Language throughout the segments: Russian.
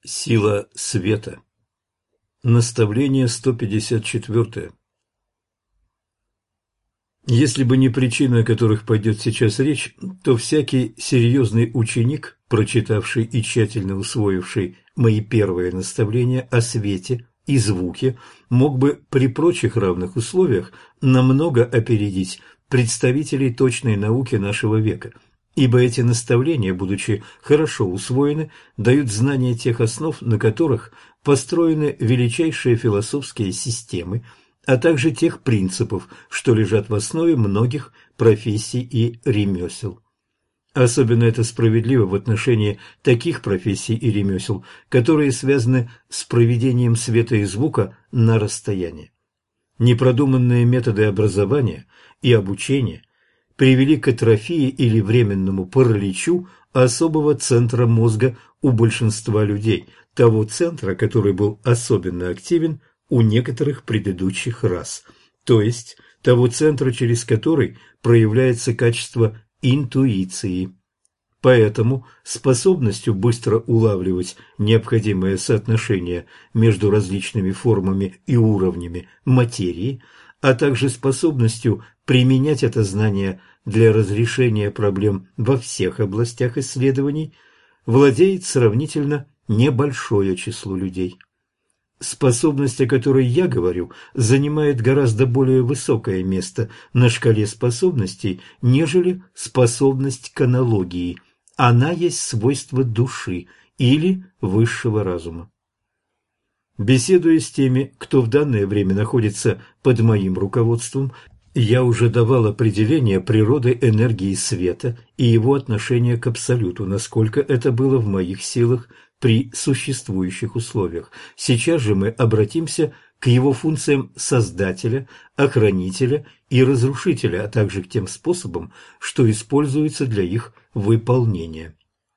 Сила света. Наставление 154. Если бы не причины, о которых пойдет сейчас речь, то всякий серьезный ученик, прочитавший и тщательно усвоивший мои первые наставления о свете и звуке, мог бы при прочих равных условиях намного опередить представителей точной науки нашего века, ибо эти наставления, будучи хорошо усвоены, дают знания тех основ, на которых построены величайшие философские системы, а также тех принципов, что лежат в основе многих профессий и ремесел. Особенно это справедливо в отношении таких профессий и ремесел, которые связаны с проведением света и звука на расстоянии. Непродуманные методы образования и обучения привели к атрофии или временному параличу особого центра мозга у большинства людей, того центра, который был особенно активен у некоторых предыдущих рас, то есть того центра, через который проявляется качество интуиции. Поэтому способностью быстро улавливать необходимое соотношение между различными формами и уровнями материи, а также способностью применять это знание для разрешения проблем во всех областях исследований, владеет сравнительно небольшое число людей. Способность, о которой я говорю, занимает гораздо более высокое место на шкале способностей, нежели способность к аналогии. Она есть свойство души или высшего разума. Беседуя с теми, кто в данное время находится под моим руководством, я уже давал определение природы энергии света и его отношения к абсолюту, насколько это было в моих силах при существующих условиях. Сейчас же мы обратимся к его функциям создателя, охранителя и разрушителя, а также к тем способам, что используются для их выполнения.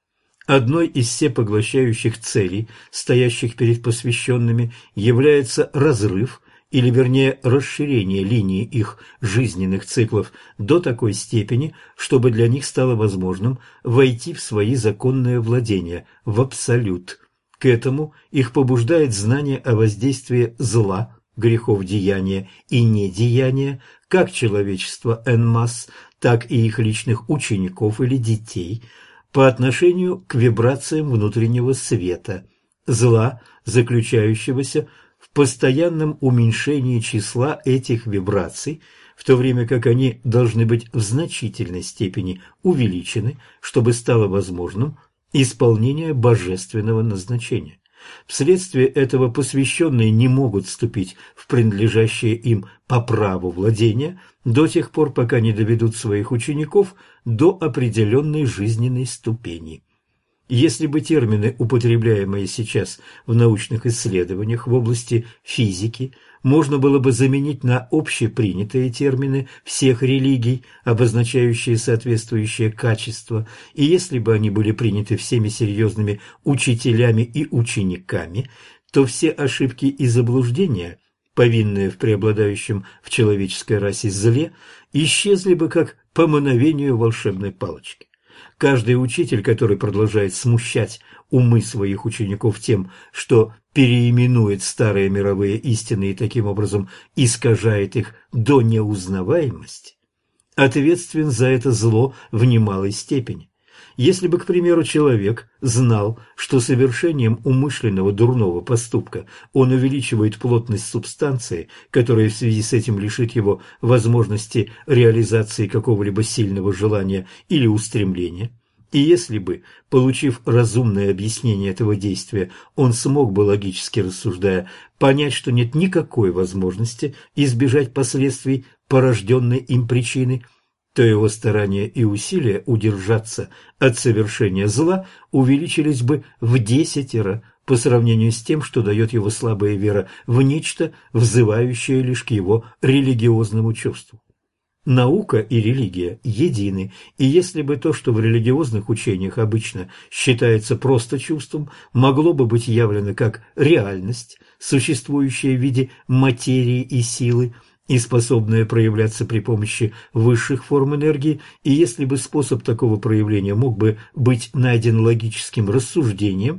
Одной из всепоглощающих целей, стоящих перед посвященными, является разрыв, или вернее расширение линии их жизненных циклов до такой степени, чтобы для них стало возможным войти в свои законные владения, в абсолют. К этому их побуждает знание о воздействии зла, грехов деяния и недеяния, как человечества en masse, так и их личных учеников или детей, по отношению к вибрациям внутреннего света, зла, заключающегося в постоянном уменьшении числа этих вибраций, в то время как они должны быть в значительной степени увеличены, чтобы стало возможным исполнение божественного назначения. Вследствие этого посвященные не могут вступить в принадлежащее им по праву владения до тех пор, пока не доведут своих учеников до определенной жизненной ступени. Если бы термины, употребляемые сейчас в научных исследованиях в области физики, можно было бы заменить на общепринятые термины всех религий, обозначающие соответствующее качество, и если бы они были приняты всеми серьезными учителями и учениками, то все ошибки и заблуждения, повинные в преобладающем в человеческой расе зле, исчезли бы как по мановению волшебной палочки. Каждый учитель, который продолжает смущать умы своих учеников тем, что переименует старые мировые истины и таким образом искажает их до неузнаваемости, ответственен за это зло в немалой степени. Если бы, к примеру, человек знал, что совершением умышленного дурного поступка он увеличивает плотность субстанции, которая в связи с этим лишит его возможности реализации какого-либо сильного желания или устремления, и если бы, получив разумное объяснение этого действия, он смог бы, логически рассуждая, понять, что нет никакой возможности избежать последствий порожденной им причины, то его старания и усилия удержаться от совершения зла увеличились бы в 10 по сравнению с тем, что дает его слабая вера в нечто, взывающее лишь к его религиозному чувству. Наука и религия едины, и если бы то, что в религиозных учениях обычно считается просто чувством, могло бы быть явлено как реальность, существующая в виде материи и силы, и способная проявляться при помощи высших форм энергии, и если бы способ такого проявления мог бы быть найден логическим рассуждением,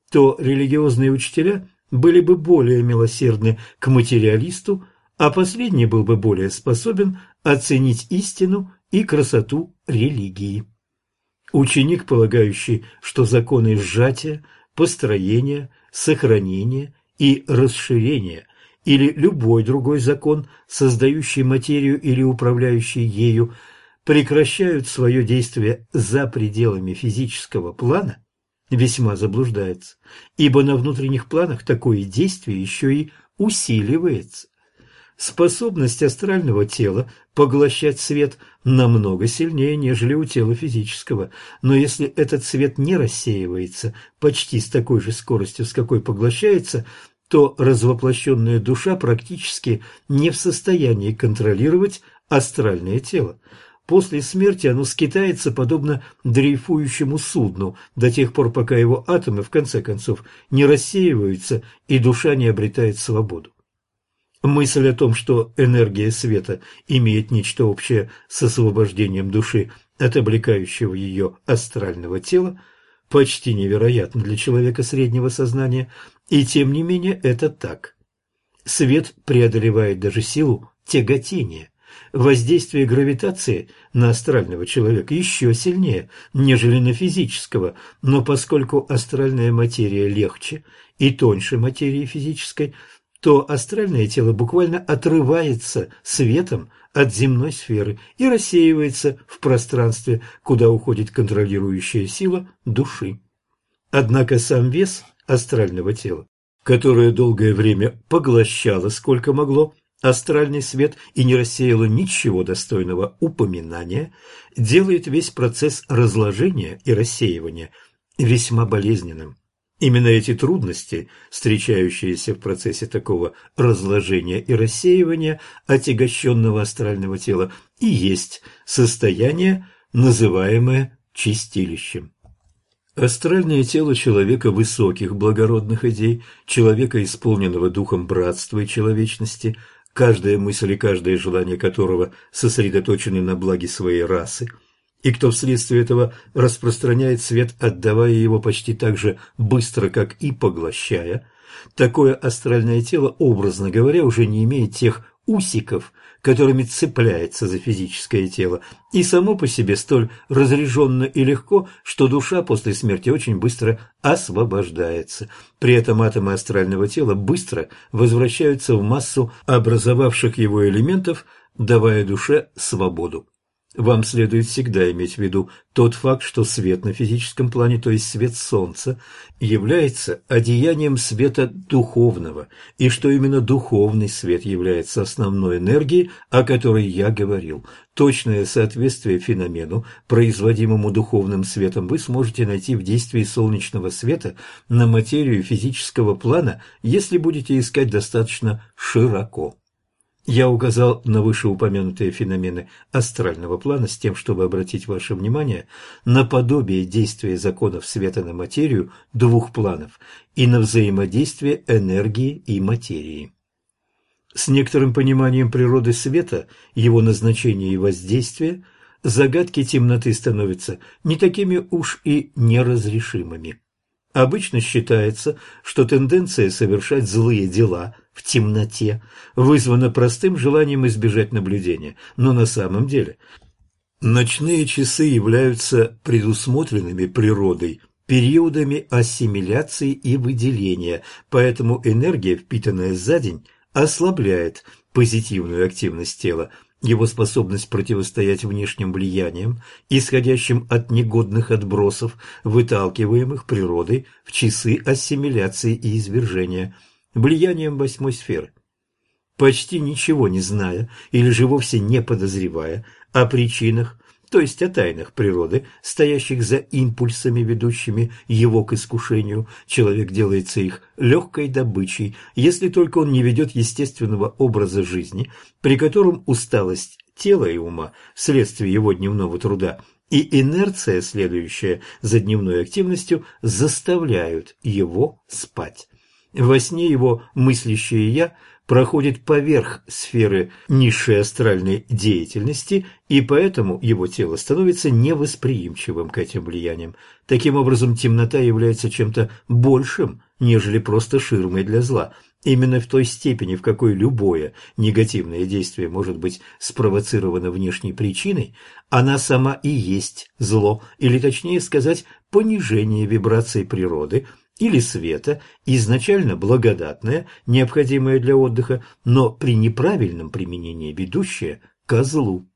то религиозные учителя были бы более милосердны к материалисту, а последний был бы более способен оценить истину и красоту религии. Ученик, полагающий, что законы сжатия, построения, сохранения и расширения или любой другой закон, создающий материю или управляющий ею, прекращают свое действие за пределами физического плана, весьма заблуждается, ибо на внутренних планах такое действие еще и усиливается. Способность астрального тела поглощать свет намного сильнее, нежели у тела физического, но если этот свет не рассеивается почти с такой же скоростью, с какой поглощается, то развоплощенная душа практически не в состоянии контролировать астральное тело. После смерти оно скитается подобно дрейфующему судну до тех пор, пока его атомы в конце концов не рассеиваются и душа не обретает свободу. Мысль о том, что энергия света имеет нечто общее с освобождением души от облекающего ее астрального тела, почти невероятна для человека среднего сознания, и тем не менее это так. Свет преодолевает даже силу тяготения. Воздействие гравитации на астрального человека еще сильнее, нежели на физического, но поскольку астральная материя легче и тоньше материи физической, то астральное тело буквально отрывается светом от земной сферы и рассеивается в пространстве, куда уходит контролирующая сила души. Однако сам вес астрального тела, которое долгое время поглощало сколько могло астральный свет и не рассеяло ничего достойного упоминания, делает весь процесс разложения и рассеивания весьма болезненным. Именно эти трудности, встречающиеся в процессе такого разложения и рассеивания отягощенного астрального тела, и есть состояние, называемое чистилищем. Астральное тело человека высоких благородных идей, человека, исполненного духом братства и человечности, каждая мысль и каждое желание которого сосредоточены на благе своей расы, и кто вследствие этого распространяет свет, отдавая его почти так же быстро, как и поглощая, такое астральное тело, образно говоря, уже не имеет тех усиков, которыми цепляется за физическое тело, и само по себе столь разряженно и легко, что душа после смерти очень быстро освобождается. При этом атомы астрального тела быстро возвращаются в массу образовавших его элементов, давая душе свободу. Вам следует всегда иметь в виду тот факт, что свет на физическом плане, то есть свет Солнца, является одеянием света духовного, и что именно духовный свет является основной энергией, о которой я говорил. Точное соответствие феномену, производимому духовным светом, вы сможете найти в действии солнечного света на материю физического плана, если будете искать достаточно широко. Я указал на вышеупомянутые феномены астрального плана с тем, чтобы обратить ваше внимание на подобие действия законов света на материю двух планов и на взаимодействие энергии и материи. С некоторым пониманием природы света, его назначения и воздействия, загадки темноты становятся не такими уж и неразрешимыми. Обычно считается, что тенденция совершать злые дела в темноте вызвана простым желанием избежать наблюдения, но на самом деле ночные часы являются предусмотренными природой периодами ассимиляции и выделения, поэтому энергия, впитанная за день, ослабляет позитивную активность тела, его способность противостоять внешним влияниям, исходящим от негодных отбросов, выталкиваемых природой в часы ассимиляции и извержения, влиянием восьмой сферы. Почти ничего не зная или же вовсе не подозревая о причинах, то есть о тайнах природы, стоящих за импульсами, ведущими его к искушению, человек делается их легкой добычей, если только он не ведет естественного образа жизни, при котором усталость тела и ума вследствие его дневного труда и инерция, следующая за дневной активностью, заставляют его спать. Во сне его мыслящее «я» проходит поверх сферы низшей астральной деятельности, и поэтому его тело становится невосприимчивым к этим влияниям. Таким образом, темнота является чем-то большим, нежели просто ширмой для зла. Именно в той степени, в какой любое негативное действие может быть спровоцировано внешней причиной, она сама и есть зло, или точнее сказать, понижение вибраций природы или света, изначально благодатное, необходимое для отдыха, но при неправильном применении ведущее ко злу.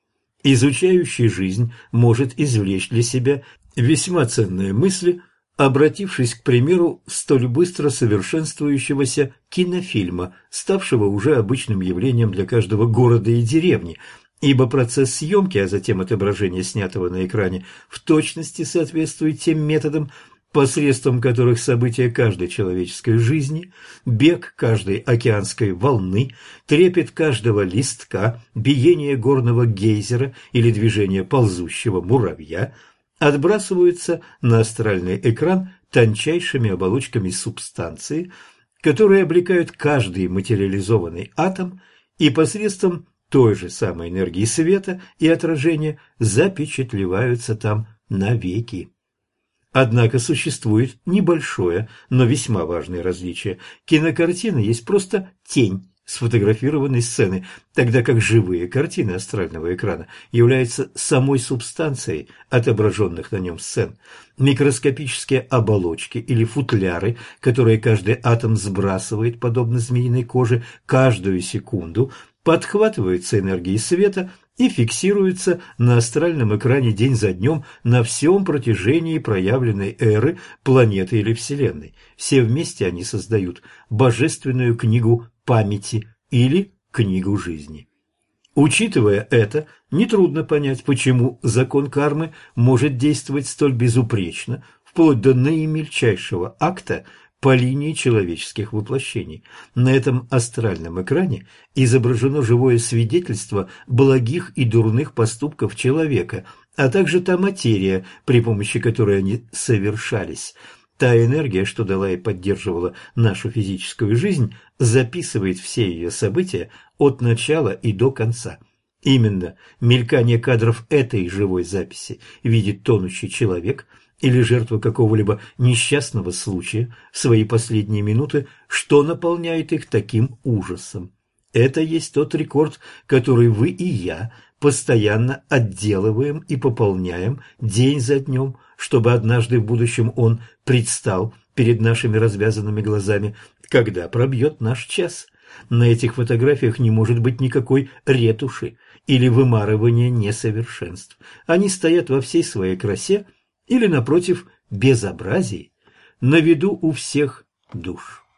Изучающий жизнь может извлечь для себя весьма ценные мысли, обратившись, к примеру, столь быстро совершенствующегося кинофильма, ставшего уже обычным явлением для каждого города и деревни, ибо процесс съемки, а затем отображения снятого на экране, в точности соответствует тем методам, посредством которых события каждой человеческой жизни, бег каждой океанской волны, трепет каждого листка, биение горного гейзера или движение ползущего муравья отбрасываются на астральный экран тончайшими оболочками субстанции, которые облекают каждый материализованный атом и посредством той же самой энергии света и отражения запечатлеваются там навеки. Однако существует небольшое, но весьма важное различие. Кинокартина есть просто тень сфотографированной сцены, тогда как живые картины астрального экрана являются самой субстанцией отображенных на нем сцен. Микроскопические оболочки или футляры, которые каждый атом сбрасывает, подобно змеиной коже, каждую секунду, подхватываются энергией света и фиксируются на астральном экране день за днем на всем протяжении проявленной эры планеты или Вселенной. Все вместе они создают божественную книгу памяти или книгу жизни. Учитывая это, нетрудно понять, почему закон кармы может действовать столь безупречно, вплоть до наимельчайшего акта по линии человеческих воплощений. На этом астральном экране изображено живое свидетельство благих и дурных поступков человека, а также та материя, при помощи которой они совершались. Та энергия, что дала и поддерживала нашу физическую жизнь, записывает все ее события от начала и до конца. Именно мелькание кадров этой живой записи видит тонущий человек или жертва какого-либо несчастного случая в свои последние минуты, что наполняет их таким ужасом. Это есть тот рекорд, который вы и я постоянно отделываем и пополняем день за днем, чтобы однажды в будущем он предстал перед нашими развязанными глазами, когда пробьет наш час. На этих фотографиях не может быть никакой ретуши или вымарывания несовершенств. Они стоят во всей своей красе или, напротив, безобразии на виду у всех душ.